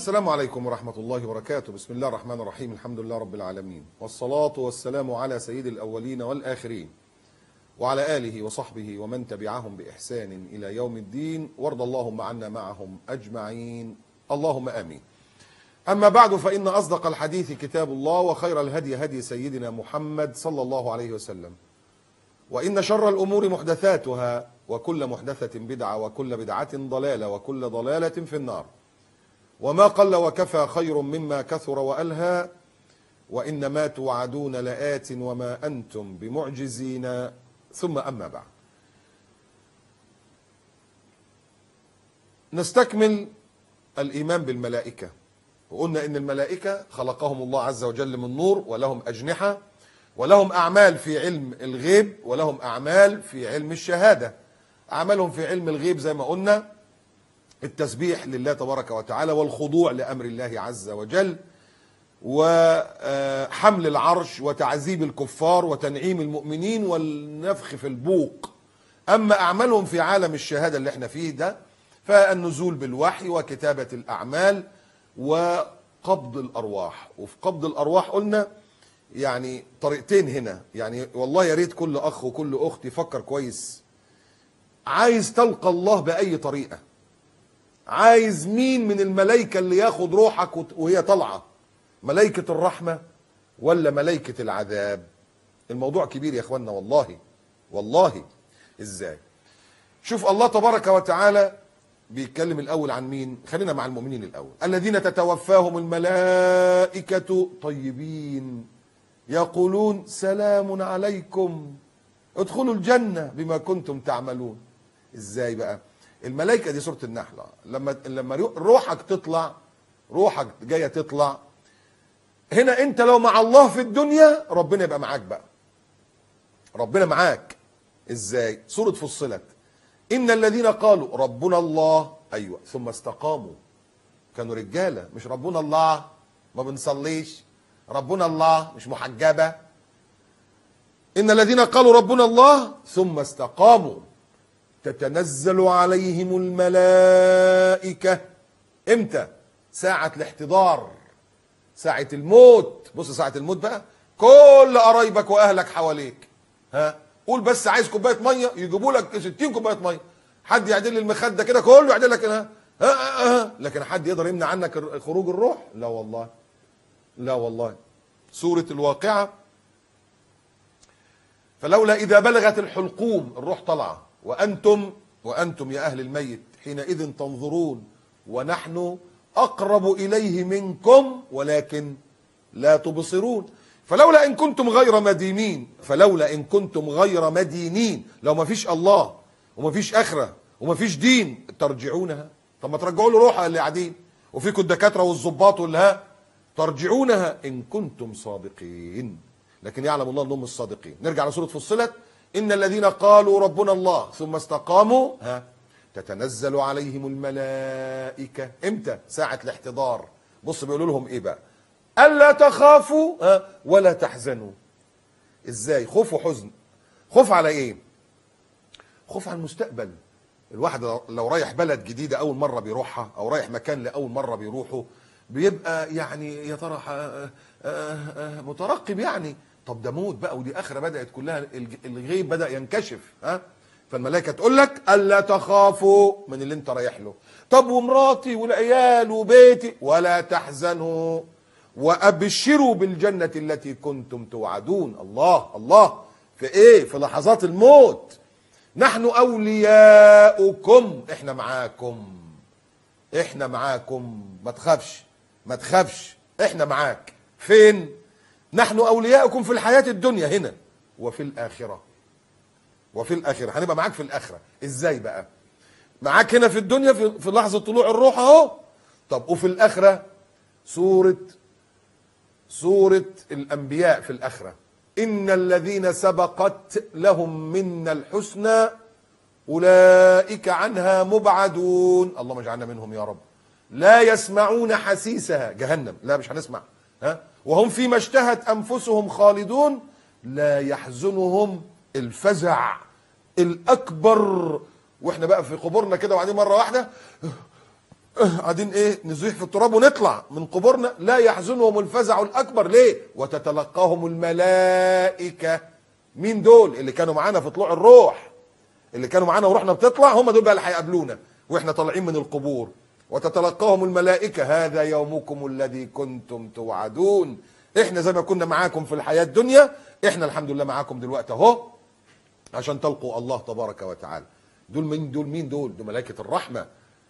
السلام عليكم ورحمة الله وبركاته. بسم الله الرحمن الرحيم. الحمد لله رب العالمين، والصلاة والسلام على سيد الأولين والآخرين وعلى آله وصحبه ومن تبعهم بإحسان إلى يوم الدين، وارض اللهم عنا معهم أجمعين، اللهم آمين. أما بعد، فإن أصدق الحديث كتاب الله، وخير الهدي هدي سيدنا محمد صلى الله عليه وسلم، وإن شر الأمور محدثاتها، وكل محدثة بدعة، وكل بدعة ضلالة، وكل ضلالة في النار. وما قل وكفى خير مما كثر وألهى، وإنما توعدون لآت وما أنتم بمعجزين. ثم أما بعد، نستكمل الإيمان بالملائكة. وقلنا إن الملائكة خلقهم الله عز وجل من نور، ولهم أجنحة، ولهم أعمال في علم الغيب، ولهم أعمال في علم الشهادة. أعمالهم في علم الغيب زي ما قلنا التسبيح لله تبارك وتعالى، والخضوع لأمر الله عز وجل، وحمل العرش، وتعذيب الكفار، وتنعيم المؤمنين، والنفخ في البوق. أما أعمالهم في عالم الشهادة اللي احنا فيه ده، فالنزول بالوحي، وكتابة الأعمال، وقبض الأرواح. وفي قبض الأرواح قلنا يعني طريقتين هنا، يعني والله يا ريت كل أخ وكل أخت يفكر كويس. عايز تلقى الله بأي طريقة؟ عايز مين من الملائكة اللي ياخد روحك وهي طالعة؟ ملائكة الرحمة ولا ملائكة العذاب؟ الموضوع كبير يا اخوانا، والله والله. ازاي؟ شوف الله تبارك وتعالى بيتكلم الاول عن مين. خلينا مع المؤمنين الاول. الذين تتوفاهم الملائكة طيبين يقولون سلام عليكم ادخلوا الجنة بما كنتم تعملون. ازاي بقى؟ الملائكة دي سورة النحل. لما روحك تطلع، روحك جاية تطلع هنا، انت لو مع الله في الدنيا ربنا يبقى معاك بقى. ربنا معاك ازاي؟ سورة فصلت. ان الذين قالوا ربنا الله، ايوه، ثم استقاموا، كانوا رجالة، مش ربنا الله ما بنصليش، ربنا الله مش محجبة. ان الذين قالوا ربنا الله ثم استقاموا تتنزل عليهم الملائكة. امتى؟ ساعة الاحتضار، ساعة الموت. بص ساعة الموت بقى، كل قرايبك واهلك حواليك، ها، قول بس عايز كوباية مية يجيبوا لك 60 كوباية مية. حد يعدل المخدة كده كله يعدل لك هنا، لكن حد يقدر يمنع عنك خروج الروح؟ لا والله، لا والله. سورة الواقعة. فلولا إذا بلغت الحلقوم، الروح طلعة، وأنتم يا أهل الميت حينئذ تنظرون ونحن أقرب إليه منكم ولكن لا تبصرون. فلولا إن كنتم غير مدينين، فلولا إن كنتم غير مدينين، لو ما فيش الله وما فيش آخرة وما فيش دين ترجعونها. طب ما ترجعوا له روحها اللي قاعدين، وفيكم الدكاترة والظباط والها، ترجعونها إن كنتم صادقين. لكن يعلم الله أنهم الصادقين. نرجع لسورة فصلت. إن الذين قالوا ربنا الله ثم استقاموا تتنزل عليهم الملائكة. امتى؟ ساعة الاحتضار. بص بيقولوا لهم ايه بقى؟ ألا تخافوا ولا تحزنوا. ازاي؟ خوف وحزن. خوف على ايه؟ خوف على المستقبل. الواحد لو رايح بلد جديدة أول مرة بيروحها، أو رايح مكان لأول مرة بيروحه، بيبقى يعني يا ترى مترقب يعني. طب ده موت بقى، ودي آخرة بدأت كلها، الغيب بدأ ينكشف. فالملائكة تقول لك ألا تخافوا من اللي انت رايح له. طب ومراتي والعيال وبيتي؟ ولا تحزنوا وأبشروا بالجنة التي كنتم توعدون. الله الله. في ايه؟ في لحظات الموت. نحن أولياؤكم، احنا معاكم، احنا معاكم، ما تخافش ما تخافش، احنا معاك. فين؟ نحن أولياؤكم في الحياة الدنيا هنا، وفي الآخرة. وفي الآخرة هنبقى معاك في الآخرة. ازاي بقى؟ معاك هنا في الدنيا في لحظة طلوع الروح اهو. طب وفي الآخرة؟ سورة الأنبياء في الآخرة. إن الذين سبقت لهم منا الحسنى أولئك عنها مبعدون. اللهم اجعلنا منهم يا رب. لا يسمعون حسيسها، جهنم، لا مش هنسمع، وهم فيما اشتهت أنفسهم خالدون. لا يحزنهم الفزع الأكبر. واحنا بقى في قبورنا كده، وبعدين مرة واحدة قاعدين ايه نزيح في التراب ونطلع من قبورنا. لا يحزنهم الفزع الاكبر. ليه؟ وتتلقاهم الملائكه. مين دول؟ اللي كانوا معانا في طلوع الروح، اللي كانوا معانا ورحنا بتطلع، هم دول بقى اللي هيقابلونا واحنا طالعين من القبور. وتتلقاهم الملائكه هذا يومكم الذي كنتم توعدون. احنا زي ما كنا معاكم في الحياه الدنيا، احنا الحمد لله معاكم دلوقتي اهو عشان تلقوا الله تبارك وتعالى. دول مين دول؟ مين دول؟ دول ملائكه الرحمه.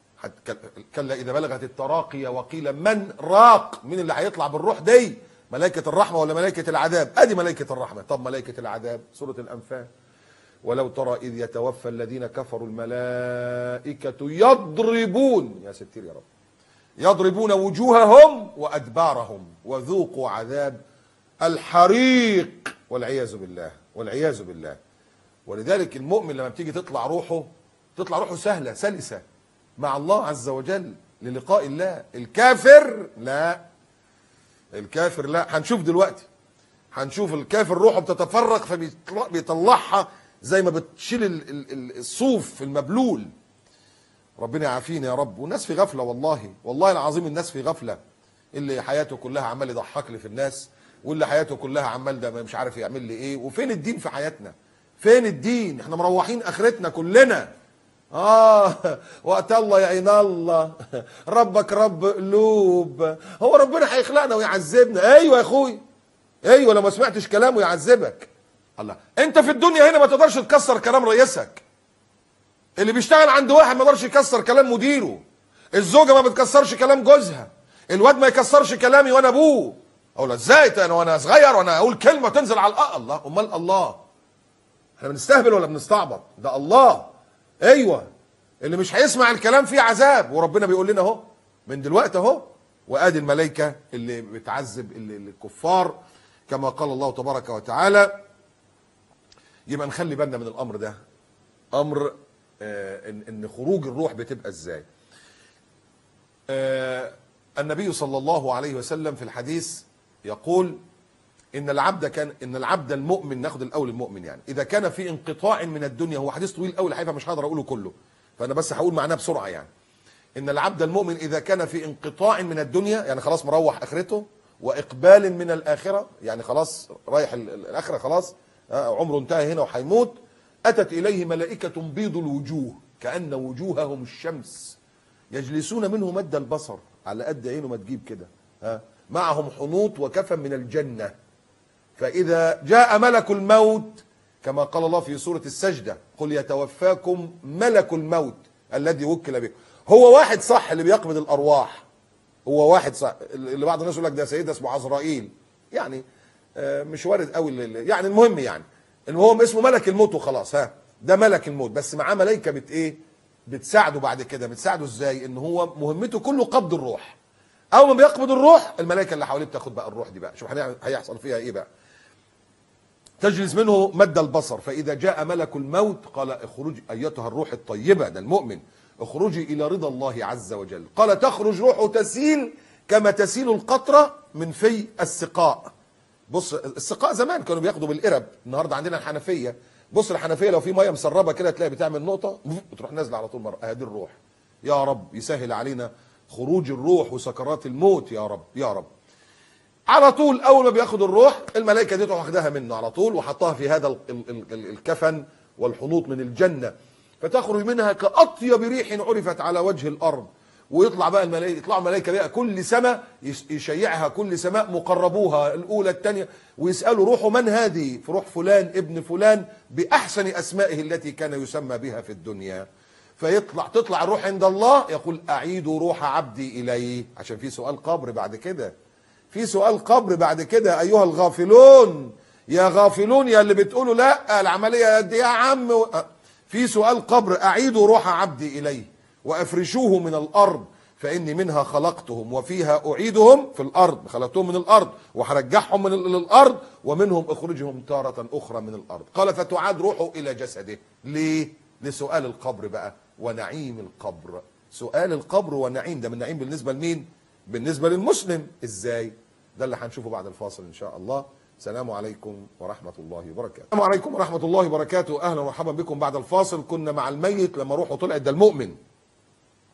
كلا اذا بلغت التراقي وقيل من راق. مين اللي هيطلع بالروح دي؟ ملائكه الرحمه ولا ملائكه العذاب؟ ادي ملائكه الرحمه. طب ملائكه العذاب؟ سوره الانفال، ولو ترى اذ يتوفى الذين كفروا الملائكه يضربون، يا ستير يا رب، يضربون وجوههم وادبارهم وذوقوا عذاب الحريق والعياذ بالله والعياذ بالله. ولذلك المؤمن لما بتيجي تطلع روحه سهله سلسه مع الله عز وجل للقاء الله. الكافر لا، الكافر لا. هنشوف دلوقتي، هنشوف الكافر روحه بتتفرق فبيطلعها زي ما بتشيل الصوف المبلول. ربنا يعافينا يا رب. والناس في غفله، والله العظيم الناس في غفله. اللي حياته كلها عمال يضحك لي في الناس، واللي حياته كلها عمال ده مش عارف يعمل لي ايه. وفين الدين في حياتنا؟ فين الدين؟ احنا مروحين اخرتنا كلنا. وقت الله يعين الله، ربك رب قلوب. هو ربنا هيخلقنا ويعذبنا؟ ايوه يا اخوي، ايوه. لو ما سمعتش كلامه يعذبك. الله، انت في الدنيا هنا ما تقدرش تكسر كلام رئيسك. اللي بيشتغل عند واحد ما يقدرش يكسر كلام مديره. الزوجه ما بتكسرش كلام جوزها. الواد ما يكسرش كلامي وانا ابوه. اقول ازاي انا وانا صغير وانا اقول كلمه تنزل على الله؟ امال الله؟ احنا بنستهبل ولا بنستعبط؟ ده الله. ايوه، اللي مش هيسمع الكلام فيه عذاب. وربنا بيقول لنا اهو من دلوقتي اهو. وادي الملائكه اللي بتعذب الكفار كما قال الله تبارك وتعالى. يبقى نخلي بالنا من الامر ده، امر ان خروج الروح بتبقى ازاي. النبي صلى الله عليه وسلم في الحديث يقول ان العبد المؤمن، ناخد الاول المؤمن يعني، اذا كان في انقطاع من الدنيا. هو حديث طويل قوي الحقيقه مش هقدر اقوله كله، فانا بس هقول معناه بسرعه يعني. ان العبد المؤمن اذا كان في انقطاع من الدنيا، يعني خلاص مروح اخرته، واقبال من الاخره، يعني خلاص رايح الاخره، خلاص عمره انتهى هنا وهيموت. اتت اليه ملائكه بيض الوجوه كأن وجوههم الشمس يجلسون منه مد البصر، على قد عينه ما تجيب كده. معهم حنوط وكفن من الجنه. فاذا جاء ملك الموت كما قال الله في سوره السجده: قل يتوفاكم ملك الموت الذي وكل بكم. هو واحد صح اللي بيقبض الارواح، هو واحد صح. اللي بعض الناس يقول لك ده سيدنا اسمه عزرائيل، يعني مش وارد قوي يعني. المهم يعني ان هو اسمه ملك الموت وخلاص. ده ملك الموت، بس معاه ملائكه بتساعده بعد كده. بتساعده ازاي؟ ان هو مهمته كله قبض الروح. اول ما بيقبض الروح الملائكه اللي حواليه بتاخد بقى الروح دي بقى. شوف هيحصل فيها ايه بقى. تجلس منه مد البصر. فاذا جاء ملك الموت قال: اخرج ايتها الروح الطيبه، ده المؤمن، اخرجي الى رضا الله عز وجل. قال: تخرج روحه تسيل كما تسيل القطره من في السقاء. بص، السقاء زمان كانوا بياخدوا بالقرب، النهارده عندنا الحنفيه. بص الحنفيه لو في ميه مسربه كده تلاقي بتعمل نقطه وتروح نازله على طول مره. هذه الروح. يا رب يسهل علينا خروج الروح وسكرات الموت يا رب يا رب. على طول اول ما بياخد الروح الملائكه دي تروح واخداها منه على طول وحطها في هذا الكفن والحنوط من الجنه، فتخرج منها كاطيب ريح عرفت على وجه الارض. ويطلع بقى الملائكه، يطلعوا الملائكه بقى كل سماء يشيعها، كل سماء مقربوها الاولى الثانيه، ويسالوا روحه من هذه؟ في روح فلان ابن فلان باحسن اسمائه التي كان يسمى بها في الدنيا. تطلع الروح عند الله، يقول: اعيدوا روح عبدي الي، عشان في سؤال قبر بعد كده. في سؤال قبر بعد كده. ايها الغافلون، يا غافلون يا اللي بتقولوا لا العمليه دي يا عم، في سؤال قبر. اعيدوا روح عبدي اليه وافرشوه من الارض فاني منها خلقتهم وفيها اعيدهم. في الارض خلقتهم من الارض وهرجعهم من الارض، ومنهم اخرجهم تاره اخرى من الارض. قال: فتعاد روحه الى جسده. ليه؟ لسؤال القبر بقى ونعيم القبر. سؤال القبر ونعيم، ده من نعيم بالنسبه لمين؟ بالنسبه للمسلم. ازاي؟ ده اللي هنشوفه بعد الفاصل ان شاء الله. السلام عليكم ورحمه الله وبركاته. السلام عليكم ورحمه الله وبركاته. اهلا ومرحبا بكم بعد الفاصل. كنا مع الميت لما روحه طلعت، ده المؤمن.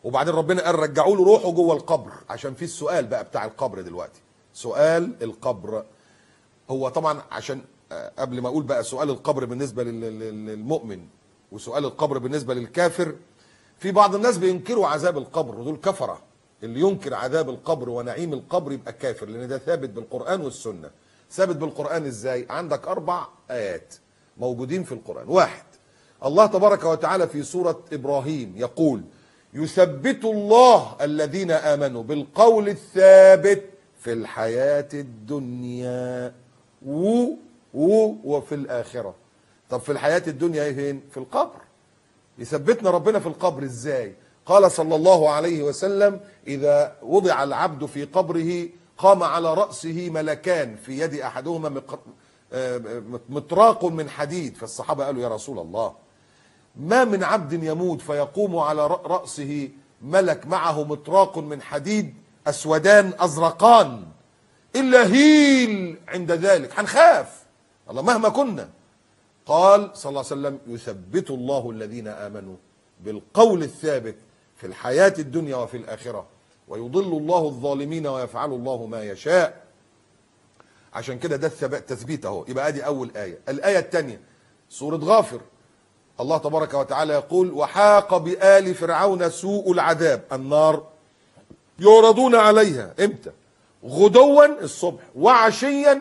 وبعدين ربنا قال رجعوا له روحه جوه القبر، عشان في السؤال بقى بتاع القبر دلوقتي، سؤال القبر. هو طبعا عشان قبل ما اقول بقى سؤال القبر بالنسبه للمؤمن وسؤال القبر بالنسبه للكافر، في بعض الناس بينكروا عذاب القبر ودول كفره. اللي ينكر عذاب القبر ونعيم القبر يبقى كافر، لان ده ثابت بالقران والسنه. ثابت بالقران ازاي؟ عندك 4 آيات موجودين في القران. 1، الله تبارك وتعالى في سوره ابراهيم يقول: يثبت الله الذين امنوا بالقول الثابت في الحياه الدنيا وفي الاخره. طب في الحياه الدنيا ايه؟ فين؟ في القبر. يثبتنا ربنا في القبر ازاي؟ قال صلى الله عليه وسلم: اذا وضع العبد في قبره قام على رأسه ملكان، في يد احدهما مطراق من حديد. فالصحابة قالوا: يا رسول الله، ما من عبد يموت فيقوم على رأسه ملك معه مطراق من حديد اسودان ازرقان الا هيل عند ذلك، هنخاف الله مهما كنا. قال صلى الله عليه وسلم: يثبت الله الذين آمنوا بالقول الثابت في الحياة الدنيا وفي الآخرة ويضل الله الظالمين ويفعل الله ما يشاء. عشان كده ده التثبيت اهو. يبقى ادي اول آية. الآية الثانية سورة غافر، الله تبارك وتعالى يقول: وحاق بآل فرعون سوء العذاب، النار يعرضون عليها امتى؟ غدوا الصبح وعشيا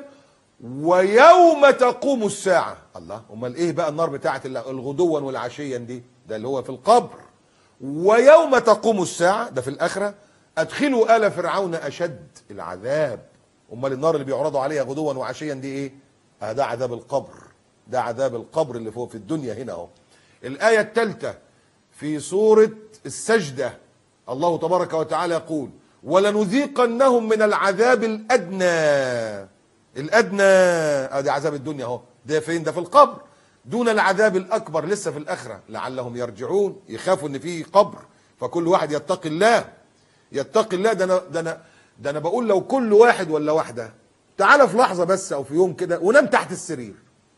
ويوم تقوم الساعة. الله، امال ايه بقى النار بتاعت الغدوا والعشيا دي؟ ده اللي هو في القبر. ويوم تقوم الساعة ده في الآخرة. ادخلوا آل فرعون أشد العذاب. امال النار اللي بيعرضوا عليها غدوا وعشيا دي ايه؟ ده عذاب القبر. ده عذاب القبر اللي فوق في الدنيا هنا اهو. الآية الثالثة في سورة السجدة، الله تبارك وتعالى يقول: ولنذيقنهم من العذاب الأدنى. الأدنى ادي عذاب الدنيا اهو. ده فين؟ ده في القبر. دون العذاب الأكبر لسه في الآخرة، لعلهم يرجعون، يخافوا ان في قبر. فكل واحد يتقي الله، يتقي الله. ده انا بقول لو كل واحد ولا واحدة تعالى في لحظة بس او في يوم كده ونام تحت السرير.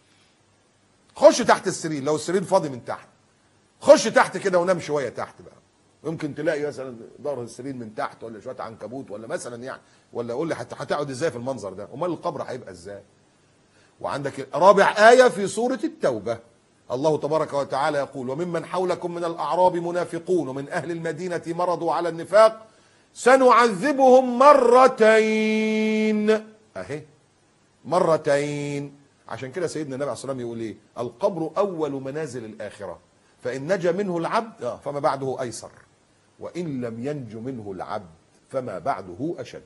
خش تحت السرير لو السرير فاضي من تحت، خش تحت كده ونام شوية تحت بقى. يمكن تلاقي مثلا ظهر السرير من تحت ولا شوية عنكبوت ولا مثلا يعني، ولا قول لي هتقعد ازاي في المنظر ده؟ امال القبر هيبقى ازاي؟ وعندك رابع آية في سورة التوبة، الله تبارك وتعالى يقول: وممن حولكم من الأعراب منافقون ومن أهل المدينة مرضوا على النفاق سنعذبهم مرتين. اهي مرتين. عشان كده سيدنا النبي عليه الصلاة والسلام يقول ايه؟ القبر أول منازل الآخرة، فإن نجا منه العبد فما بعده أيسر، وإن لم ينج منه العبد فما بعده أشد.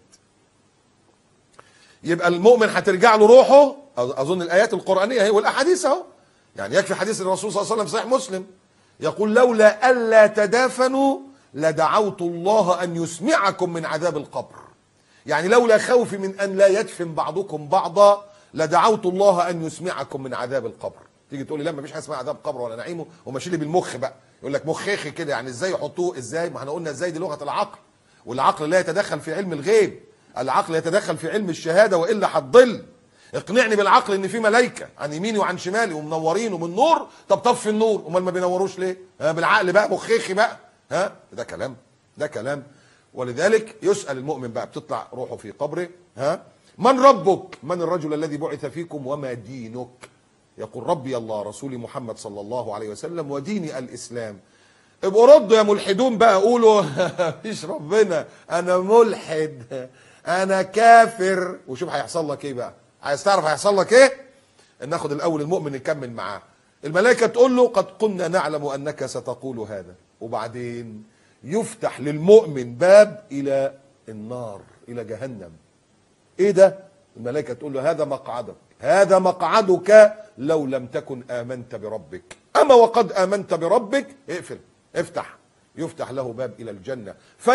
يبقى المؤمن هترجع له روحه. اظن الايات القرانيه هي والاحاديث اهو، يعني يكفي حديث الرسول صلى الله عليه وسلم صحيح مسلم يقول: لولا الا تدافنوا لدعوت الله ان يسمعكم من عذاب القبر. يعني لولا خوفي من ان لا يدفن بعضكم بعضا لدعوت الله ان يسمعكم من عذاب القبر. تيجي تقول لي لا مفيش حاجه اسمها عذاب قبر ولا نعيمه، وماشي لي بالمخ بقى، يقول لك مخيخي كده، يعني ازاي يحطوه؟ ازاي؟ ما احنا قلنا ازاي، دي لغه العقل، والعقل لا يتدخل في علم الغيب، العقل يتدخل في علم الشهاده والا هتضل. اقنعني بالعقل ان في ملائكه عن يميني وعن شمالي ومنورين ومن نور. طب طفي النور، امال ما بينوروش ليه؟ بالعقل بقى، مخيخي بقى. ده كلام، ده كلام. ولذلك يسأل المؤمن بقى، بتطلع روحه في قبره: من ربك؟ من الرجل الذي بعث فيكم وما دينك؟ يقول: ربي الله رسولي محمد صلى الله عليه وسلم وديني الإسلام. ابقوا ردوا يا ملحدون بقى، قولوا مفيش ربنا، انا ملحد، انا كافر. وشوف هيحصل لك ايه بقى. عايز تعرف هيحصل لك ايه؟ ناخد الاول المؤمن نكمل معاه. الملائكه تقول له: قد كنا نعلم انك ستقول هذا. وبعدين يفتح للمؤمن باب الى النار، الى جهنم. ايه ده؟ الملائكه تقول له: هذا مقعدك، هذا مقعدك لو لم تكن امنت بربك، اما وقد امنت بربك اقفل افتح. يفتح له باب الى الجنه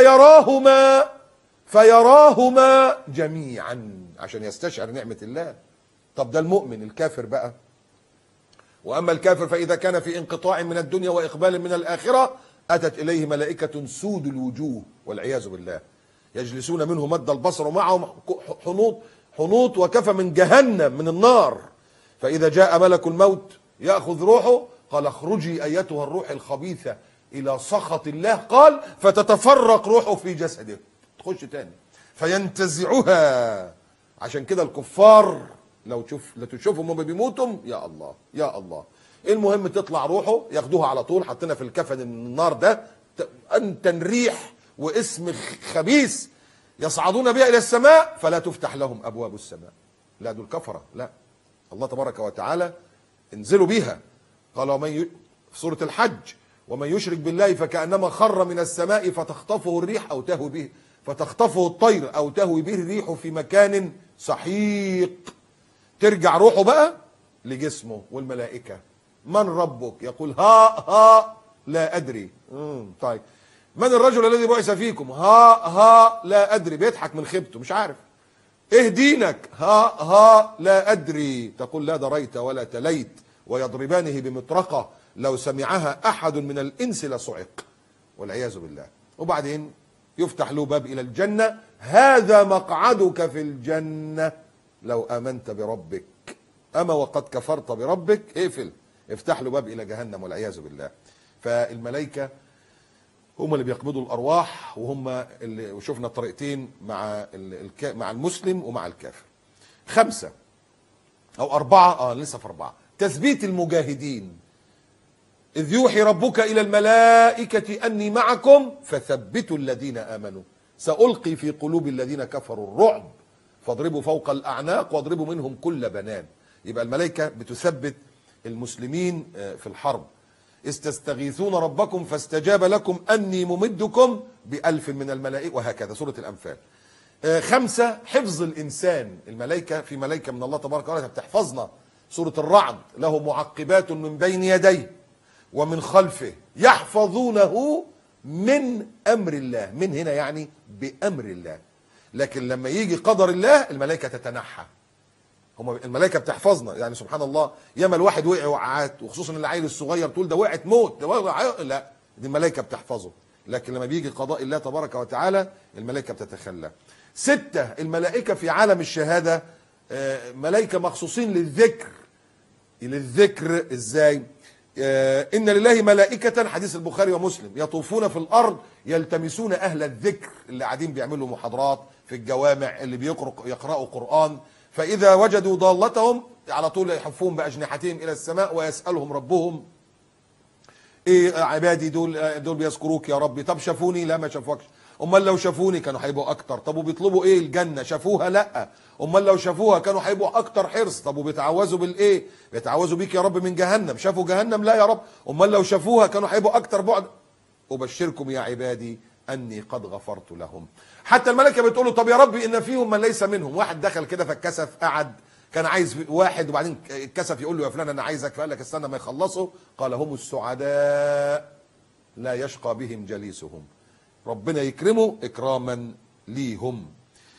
فيراهما جميعا عشان يستشعر نعمه الله. طب ده المؤمن. الكافر بقى: واما الكافر فاذا كان في انقطاع من الدنيا واقبال من الاخره اتت اليه ملائكه سود الوجوه والعياذ بالله، يجلسون منه مد البصر ومعهم حنوط وكفى من جهنم من النار. فاذا جاء ملك الموت ياخذ روحه قال: اخرجي ايتها الروح الخبيثه الى سخط الله، قال فتتفرق روحه في جسده، تخش تاني فينتزعها. عشان كده الكفار لو تشوفهم هم بيموتوا، يا الله يا الله، المهم تطلع روحه ياخدوها على طول، حطينا في الكفن النار ده انتن ريح واسم خبيث، يصعدون بها الى السماء فلا تفتح لهم ابواب السماء. لا دول كفره، لا، الله تبارك وتعالى انزلوا بيها. قال في سوره الحج ومن يشرك بالله فكأنما خر من السماء فتخطفه الريح او تهوي به، فتخطفه الطير او تهوي به الريح في مكان سحيق. ترجع روحه بقى لجسمه والملائكه. من ربك؟ يقول ها لا ادري. طيب من الرجل الذي بعث فيكم؟ ها لا ادري، بيضحك من خيبته مش عارف. ايه دينك؟ ها لا ادري. تقول لا دريت ولا تليت، ويضربانه بمطرقه لو سمعها احد من الانس لصعق والعياذ بالله. وبعدين يفتح له باب الى الجنه، هذا مقعدك في الجنه لو امنت بربك، اما وقد كفرت بربك اقفل، افتح له باب الى جهنم والعياذ بالله. فالملائكه هم اللي بيقبضوا الارواح، وهم اللي شفنا طريقتين مع المسلم ومع الكافر. 5 أو 4 لسه في 4، تثبيت المجاهدين. إذ يوحي ربك إلى الملائكة أني معكم فثبتوا الذين آمنوا سألقي في قلوب الذين كفروا الرعب فاضربوا فوق الأعناق واضربوا منهم كل بنان. يبقى الملائكة بتثبت المسلمين في الحرب. إذ تستغيثون ربكم فاستجاب لكم أني ممدكم ب1000 من الملائكة، وهكذا سورة الأنفال. 5 حفظ الإنسان. الملائكة، في ملائكة من الله تبارك وتعالى بتحفظنا. سورة الرعد له معقبات من بين يديه ومن خلفه يحفظونه من أمر الله. من هنا يعني بأمر الله، لكن لما يجي قدر الله الملائكة تتنحى. هم الملائكه بتحفظنا، يعني سبحان الله، ياما الواحد وقع وقعات، وخصوصا العيل الصغير تقول ده وقعت موت، ده لا، دي الملائكه بتحفظه. لكن لما بيجي قضاء الله تبارك وتعالى الملائكه بتتخلى. 6 الملائكه في عالم الشهاده ملائكه مخصوصين للذكر. للذكر ازاي؟ ان لله ملائكه، حديث البخاري ومسلم، يطوفون في الارض يلتمسون اهل الذكر، اللي قاعدين بيعملوا محاضرات في الجوامع، اللي يقرأوا قرآن، فإذا وجدوا ضالتهم على طول يحفون بأجنحتهم إلى السماء ويسألهم ربهم إيه عبادي دول بيذكروك يا ربي، طب شافوني؟ لا ما شافوكش. أمال لو شافوني كانوا هيبقوا أكتر. طب وبيطلبوا إيه؟ الجنة. شافوها؟ لا. أمال لو شافوها كانوا هيبقوا أكتر حرص. طب وبيتعوذوا بالإيه؟ بيتعوذوا بيك يا رب من جهنم. شافوا جهنم؟ لا يا رب. أمال لو شافوها كانوا هيبقوا أكتر بعد. أبشركم يا عبادي أني قد غفرت لهم. حتى الملائكة بتقول له طب يا ربي إن فيهم من ليس منهم. واحد دخل كده فاتكسف، قعد كان عايز واحد وبعدين اتكسف يقول له يا فلان أنا عايزك، فقال لك استنى ما يخلصوا. قال هم السعداء لا يشقى بهم جليسهم. ربنا يكرمه إكراما ليهم.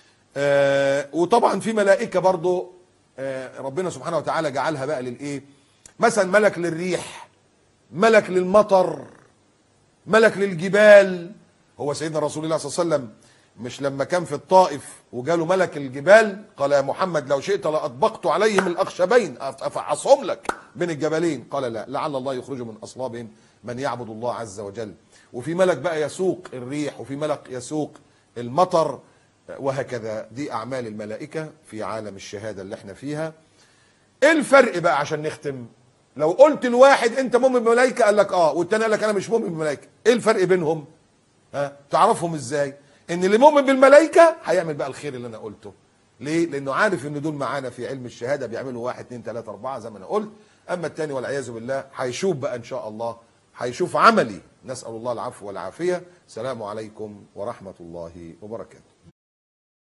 وطبعا في ملائكة برضو ربنا سبحانه وتعالى جعلها بقى للإيه؟ مثلا ملك للريح، ملك للمطر، ملك للجبال. هو سيدنا رسول الله صلى الله عليه وسلم مش لما كان في الطائف وجاله ملك الجبال قال يا محمد لو شئت لأطبقت عليهم الأخشبين، أفعصهم لك بين الجبلين؟ قال لا، لعل الله يخرج من أصلابهم من يعبد الله عز وجل. وفي ملك بقى يسوق الريح، وفي ملك يسوق المطر، وهكذا. دي أعمال الملائكة في عالم الشهادة اللي احنا فيها. ايه الفرق بقى عشان نختم؟ لو قلت الواحد انت مؤمن بالملائكة قال لك والتاني قال لك انا مش مؤمن بالملائكة، ايه الفرق بينهم؟ تعرفهم ازاي؟ ان اللي مؤمن بالملائكة هيعمل بقى الخير اللي انا قلته. ليه؟ لانه عارف ان دول معانا في علم الشهادة بيعملوا 1 2 3 4 زي ما انا قلت. اما التاني والعياذ بالله هيشوف بقى ان شاء الله، هيشوف عملي. نسأل الله العفو والعافية. السلام عليكم ورحمة الله وبركاته.